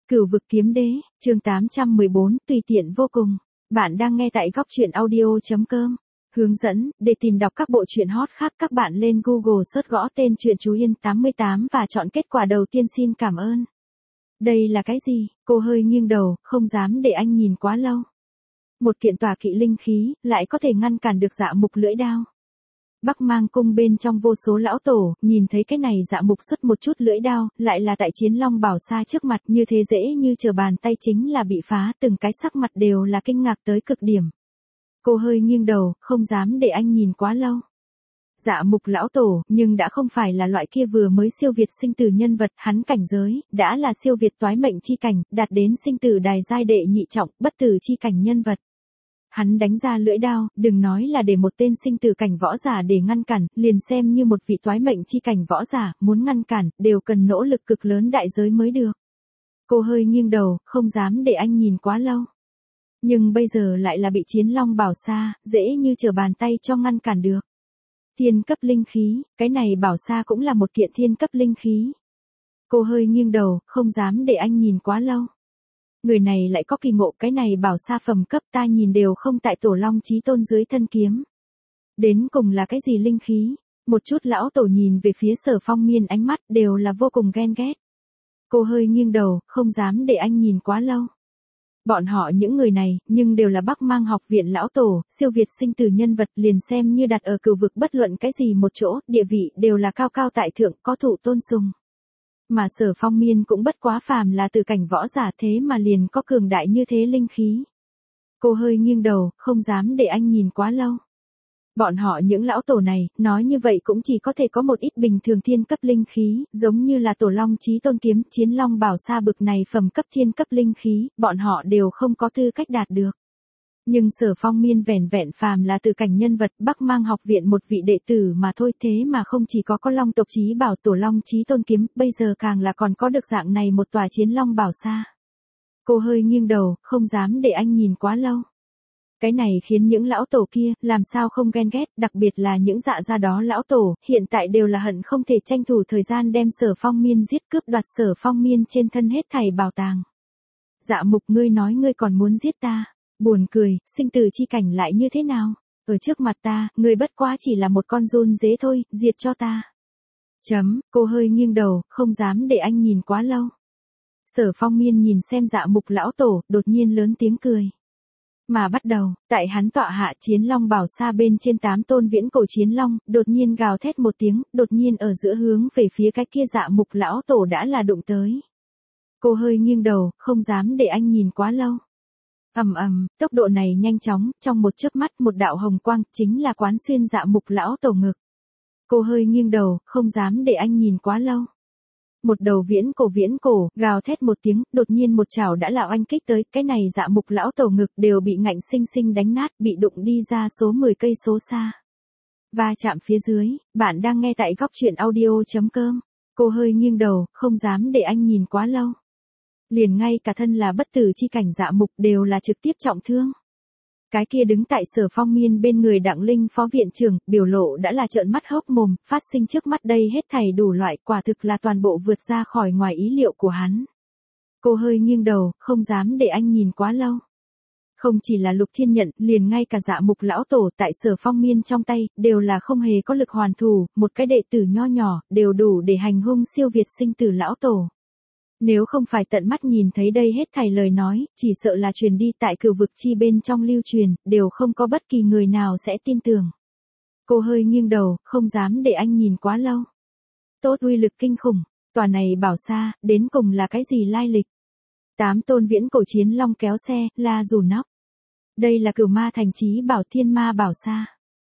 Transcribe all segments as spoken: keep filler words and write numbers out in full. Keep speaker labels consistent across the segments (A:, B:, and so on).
A: Cửu vực kiếm đế, chương tám trăm mười bốn, tùy tiện vô cùng. Bạn đang nghe tại góc truyện audio.com. Hướng dẫn, để tìm đọc các bộ truyện hot khác các bạn lên Google search gõ tên truyện Chú Yên tám mươi tám và chọn kết quả đầu tiên. Xin cảm ơn. Đây là cái gì? Cô hơi nghiêng đầu, không dám để anh nhìn quá lâu. Một kiện tỏa kỵ linh khí, lại có thể ngăn cản được Dạ Mục lưỡi đao. Bắc Mang cung bên trong vô số lão tổ, nhìn thấy cái này Dạ Mục xuất một chút lưỡi đao, lại là tại Chiến Long Bảo Sa trước mặt, như thế dễ như trở bàn tay chính là bị phá, từng cái sắc mặt đều là kinh ngạc tới cực điểm. Cô hơi nghiêng đầu, không dám để anh nhìn quá lâu. Dạ Mục lão tổ, nhưng đã không phải là loại kia vừa mới siêu việt sinh tử nhân vật, hắn cảnh giới, đã là siêu việt toái mệnh chi cảnh, đạt đến sinh tử đài giai đệ nhị trọng, bất tử chi cảnh nhân vật. Hắn đánh ra lưỡi đao, đừng nói là để một tên sinh tử cảnh võ giả để ngăn cản, liền xem như một vị toái mệnh chi cảnh võ giả, muốn ngăn cản, đều cần nỗ lực cực lớn đại giới mới được. Cô hơi nghiêng đầu, không dám để anh nhìn quá lâu. Nhưng bây giờ lại là bị Chiến Long Bảo Sa, dễ như trở bàn tay cho ngăn cản được. Thiên cấp linh khí, cái này Bảo Sa cũng là một kiện thiên cấp linh khí. Cô hơi nghiêng đầu, không dám để anh nhìn quá lâu. Người này lại có kỳ ngộ, cái này Bảo Sa phẩm cấp ta nhìn đều không tại Tổ Long Chí Tôn dưới thân kiếm. Đến cùng là cái gì linh khí? Một chút lão tổ nhìn về phía Sở Phong Miên, ánh mắt đều là vô cùng ghen ghét. Cô hơi nghiêng đầu, không dám để anh nhìn quá lâu. Bọn họ những người này, nhưng đều là Bắc Mang học viện lão tổ, siêu việt sinh tử nhân vật, liền xem như đặt ở cửu vực bất luận cái gì một chỗ, địa vị đều là cao cao tại thượng, có thụ tôn sùng. Mà Sở Phong Miên cũng bất quá phàm là từ cảnh võ giả, thế mà liền có cường đại như thế linh khí. Cô hơi nghiêng đầu, không dám để anh nhìn quá lâu. Bọn họ những lão tổ này, nói như vậy cũng chỉ có thể có một ít bình thường thiên cấp linh khí, giống như là Tổ Long Chí Tôn kiếm, Chiến Long Bảo Sa bực này phẩm cấp thiên cấp linh khí, bọn họ đều không có tư cách đạt được. Nhưng Sở Phong Miên vẻn vẹn phàm là từ cảnh nhân vật, Bắc Mang học viện một vị đệ tử mà thôi, thế mà không chỉ có có Long tộc chí bảo Tổ Long Chí Tôn kiếm, bây giờ càng là còn có được dạng này một tòa Chiến Long Bảo Sa. Cô hơi nghiêng đầu, không dám để anh nhìn quá lâu. Cái này khiến những lão tổ kia, làm sao không ghen ghét, đặc biệt là những dạ gia đó lão tổ, hiện tại đều là hận không thể tranh thủ thời gian đem Sở Phong Miên giết, cướp đoạt Sở Phong Miên trên thân hết thảy bảo tàng. Dạ Mục, ngươi nói ngươi còn muốn giết ta, buồn cười, sinh tử chi cảnh lại như thế nào? Ở trước mặt ta, ngươi bất quá chỉ là một con run dế thôi, diệt cho ta. Chấm, cô hơi nghiêng đầu, không dám để anh nhìn quá lâu. Sở Phong Miên nhìn xem Dạ Mục lão tổ, đột nhiên lớn tiếng cười. Mà bắt đầu, tại hắn tọa hạ Chiến Long Bảo Sa bên trên tám tôn viễn cổ chiến long, đột nhiên gào thét một tiếng, đột nhiên ở giữa hướng về phía cái kia Dạ Mục lão tổ đã là đụng tới. Cô hơi nghiêng đầu, không dám để anh nhìn quá lâu. Ầm ầm, tốc độ này nhanh chóng, trong một chớp mắt một đạo hồng quang, chính là quán xuyên Dạ Mục lão tổ ngực. Cô hơi nghiêng đầu, không dám để anh nhìn quá lâu. Một đầu viễn cổ viễn cổ, gào thét một tiếng, đột nhiên một chảo đã là oanh kích tới, cái này Dạ Mục lão tổ ngực đều bị ngạnh sinh sinh đánh nát, bị đụng đi ra số mười cây số xa. Va chạm phía dưới, bạn đang nghe tại góc truyện audio.com. Cô hơi nghiêng đầu, không dám để anh nhìn quá lâu. Liền ngay cả thân là bất tử chi cảnh Dạ Mục đều là trực tiếp trọng thương. Cái kia đứng tại Sở Phong Miên bên người Đặng Linh phó viện trưởng, biểu lộ đã là trợn mắt hốc mồm, phát sinh trước mắt đây hết thảy đủ loại, quả thực là toàn bộ vượt ra khỏi ngoài ý liệu của hắn. Cô hơi nghiêng đầu, không dám để anh nhìn quá lâu. Không chỉ là Lục Thiên Nhận, liền ngay cả Dạ Mục lão tổ tại Sở Phong Miên trong tay, đều là không hề có lực hoàn thủ, một cái đệ tử nho nhỏ, đều đủ để hành hung siêu việt sinh tử lão tổ. Nếu không phải tận mắt nhìn thấy đây hết thảy lời nói, chỉ sợ là truyền đi tại cửu vực chi bên trong lưu truyền, đều không có bất kỳ người nào sẽ tin tưởng. Cô hơi nghiêng đầu, không dám để anh nhìn quá lâu. Tốt uy lực kinh khủng, tòa này Bảo Sa, đến cùng là cái gì lai lịch? Tám tôn viễn cổ chiến long kéo xe, la rủ nóc. Đây là Cửu Ma Thành chí bảo Thiên Ma Bảo Sa.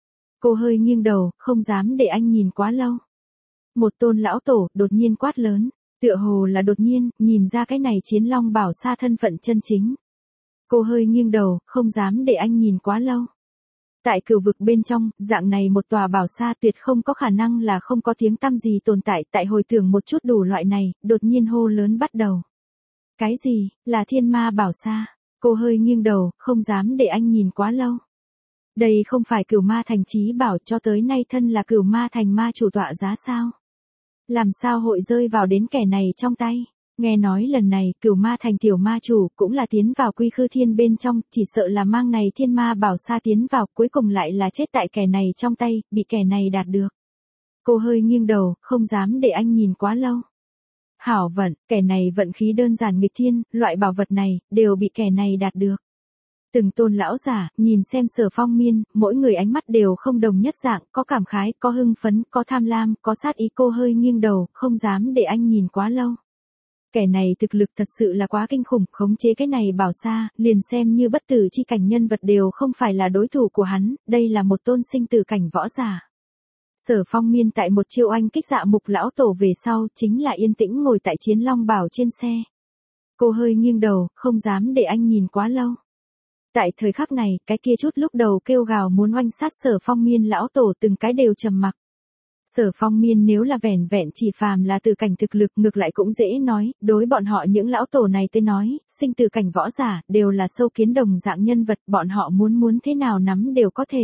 A: Cô hơi nghiêng đầu, không dám để anh nhìn quá lâu. Một tôn lão tổ, đột nhiên quát lớn. Tựa hồ là đột nhiên, nhìn ra cái này Chiến Long Bảo Sa thân phận chân chính. Cô hơi nghiêng đầu, không dám để anh nhìn quá lâu. Tại cửu vực bên trong, dạng này một tòa Bảo Sa tuyệt không có khả năng là không có tiếng tăm gì tồn tại, tại hồi tưởng một chút đủ loại này, đột nhiên hô lớn bắt đầu. Cái gì, là Thiên Ma Bảo Sa? Cô hơi nghiêng đầu, không dám để anh nhìn quá lâu. Đây không phải Cửu Ma Thành chí bảo, cho tới nay thân là Cửu Ma Thành ma chủ tọa giá sao? Làm sao hội rơi vào đến kẻ này trong tay? Nghe nói lần này cửu ma thành tiểu ma chủ cũng là tiến vào quy khư thiên bên trong, chỉ sợ là mang này thiên ma bảo sa tiến vào, cuối cùng lại là chết tại kẻ này trong tay, bị kẻ này đạt được. Cô hơi nghiêng đầu, không dám để anh nhìn quá lâu. Hảo vận, kẻ này vận khí đơn giản nghịch thiên, loại bảo vật này, đều bị kẻ này đạt được. Từng tôn lão giả, nhìn xem Sở Phong Miên, mỗi người ánh mắt đều không đồng nhất dạng, có cảm khái, có hưng phấn, có tham lam, có sát ý. Cô hơi nghiêng đầu, không dám để anh nhìn quá lâu. Kẻ này thực lực thật sự là quá kinh khủng, khống chế cái này bảo sa, liền xem như bất tử chi cảnh nhân vật đều không phải là đối thủ của hắn, đây là một tôn sinh tử cảnh võ giả. Sở Phong Miên tại một chiêu anh kích dạ mục lão tổ về sau, chính là yên tĩnh ngồi tại chiến long bảo trên xe. Cô hơi nghiêng đầu, không dám để anh nhìn quá lâu. Tại thời khắc này, cái kia chút lúc đầu kêu gào muốn oanh sát Sở Phong Miên lão tổ từng cái đều trầm mặc. Sở Phong Miên nếu là vẻn vẹn chỉ phàm là từ cảnh thực lực, ngược lại cũng dễ nói, đối bọn họ những lão tổ này tới nói, sinh từ cảnh võ giả, đều là sâu kiến đồng dạng nhân vật, bọn họ muốn muốn thế nào nắm đều có thể.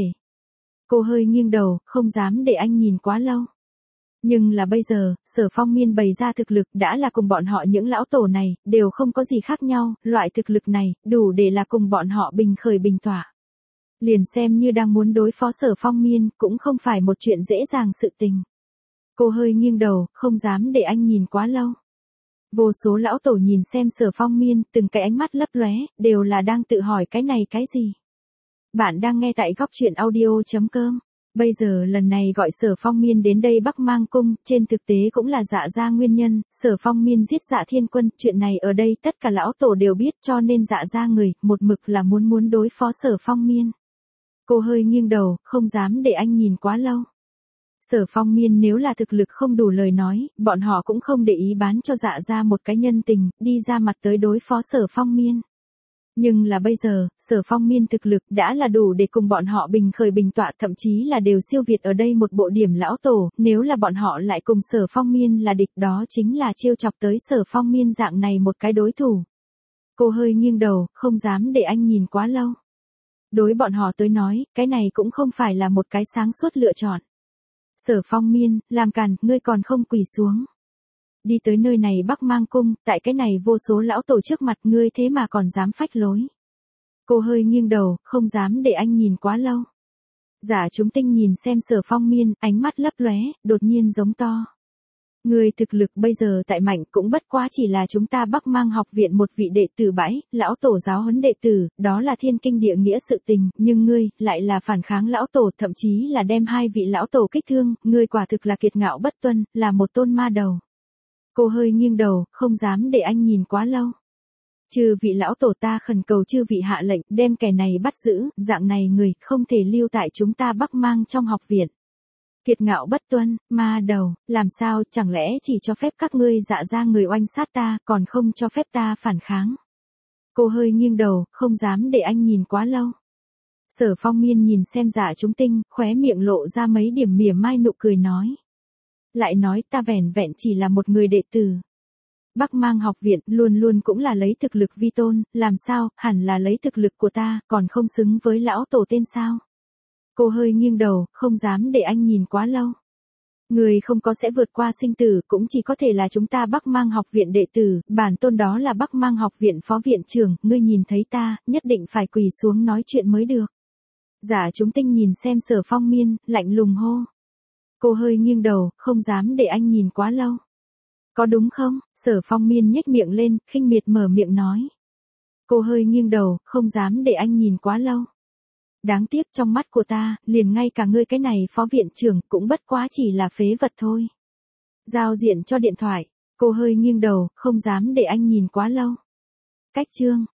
A: Cô hơi nghiêng đầu, không dám để anh nhìn quá lâu. Nhưng là bây giờ, Sở Phong Miên bày ra thực lực đã là cùng bọn họ những lão tổ này, đều không có gì khác nhau, loại thực lực này, đủ để là cùng bọn họ bình khởi bình tỏa. Liền xem như đang muốn đối phó Sở Phong Miên, cũng không phải một chuyện dễ dàng sự tình. Cô hơi nghiêng đầu, không dám để anh nhìn quá lâu. Vô số lão tổ nhìn xem Sở Phong Miên, từng cái ánh mắt lấp lóe, đều là đang tự hỏi cái này cái gì. Bạn đang nghe tại góc truyện audio chấm com. Bây giờ lần này gọi Sở Phong Miên đến đây Bắc Mang Cung, trên thực tế cũng là Dạ gia nguyên nhân, Sở Phong Miên giết Dạ Thiên Quân, chuyện này ở đây tất cả lão tổ đều biết, cho nên Dạ gia người, một mực là muốn muốn đối phó Sở Phong Miên. Cô hơi nghiêng đầu, không dám để anh nhìn quá lâu. Sở Phong Miên nếu là thực lực không đủ lời nói, bọn họ cũng không để ý bán cho Dạ gia một cái nhân tình, đi ra mặt tới đối phó Sở Phong Miên. Nhưng là bây giờ, Sở Phong Miên thực lực đã là đủ để cùng bọn họ bình khởi bình tọa, thậm chí là đều siêu việt ở đây một bộ điểm lão tổ, nếu là bọn họ lại cùng Sở Phong Miên là địch, đó chính là trêu chọc tới Sở Phong Miên dạng này một cái đối thủ. Cô hơi nghiêng đầu, không dám để anh nhìn quá lâu. Đối bọn họ tới nói, cái này cũng không phải là một cái sáng suốt lựa chọn. Sở Phong Miên, làm càn, ngươi còn không quỳ xuống. Đi tới nơi này Bắc Mang Cung, tại cái này vô số lão tổ trước mặt ngươi thế mà còn dám phách lối. Cô hơi nghiêng đầu, không dám để anh nhìn quá lâu. Giả chúng tinh nhìn xem Sở Phong Miên, ánh mắt lấp lóe, đột nhiên giống to. Ngươi thực lực bây giờ tại mạnh cũng bất quá chỉ là chúng ta Bắc Mang học viện một vị đệ tử bãi, lão tổ giáo huấn đệ tử, đó là thiên kinh địa nghĩa sự tình, nhưng ngươi, lại là phản kháng lão tổ, thậm chí là đem hai vị lão tổ kích thương, ngươi quả thực là kiệt ngạo bất tuân, là một tôn ma đầu. Cô hơi nghiêng đầu, không dám để anh nhìn quá lâu. Chư vị lão tổ, ta khẩn cầu chư vị hạ lệnh, đem kẻ này bắt giữ, dạng này người, không thể lưu tại chúng ta Bắc Mang trong học viện. Kiệt ngạo bất tuân, ma đầu, làm sao, chẳng lẽ chỉ cho phép các ngươi Dạ gia người oanh sát ta, còn không cho phép ta phản kháng. Cô hơi nghiêng đầu, không dám để anh nhìn quá lâu. Sở Phong Miên nhìn xem Dạ chúng tinh, khóe miệng lộ ra mấy điểm mỉa mai nụ cười nói. Lại nói ta vẻn vẹn chỉ là một người đệ tử. Bắc Mang học viện luôn luôn cũng là lấy thực lực vi tôn, làm sao, hẳn là lấy thực lực của ta, còn không xứng với lão tổ tên sao. Cô hơi nghiêng đầu, không dám để anh nhìn quá lâu. Người không có sẽ vượt qua sinh tử, cũng chỉ có thể là chúng ta Bắc Mang học viện đệ tử, bản tôn đó là Bắc Mang học viện phó viện trưởng, ngươi nhìn thấy ta, nhất định phải quỳ xuống nói chuyện mới được. Giả chúng tinh nhìn xem Sở Phong Miên, lạnh lùng hô. Cô hơi nghiêng đầu, không dám để anh nhìn quá lâu. Có đúng không? Sở Phong Miên nhếch miệng lên, khinh miệt mở miệng nói. Cô hơi nghiêng đầu, không dám để anh nhìn quá lâu. Đáng tiếc trong mắt của ta, liền ngay cả ngươi cái này phó viện trưởng cũng bất quá chỉ là phế vật thôi. Giao diện cho điện thoại, cô hơi nghiêng đầu, không dám để anh nhìn quá lâu. Cách chương.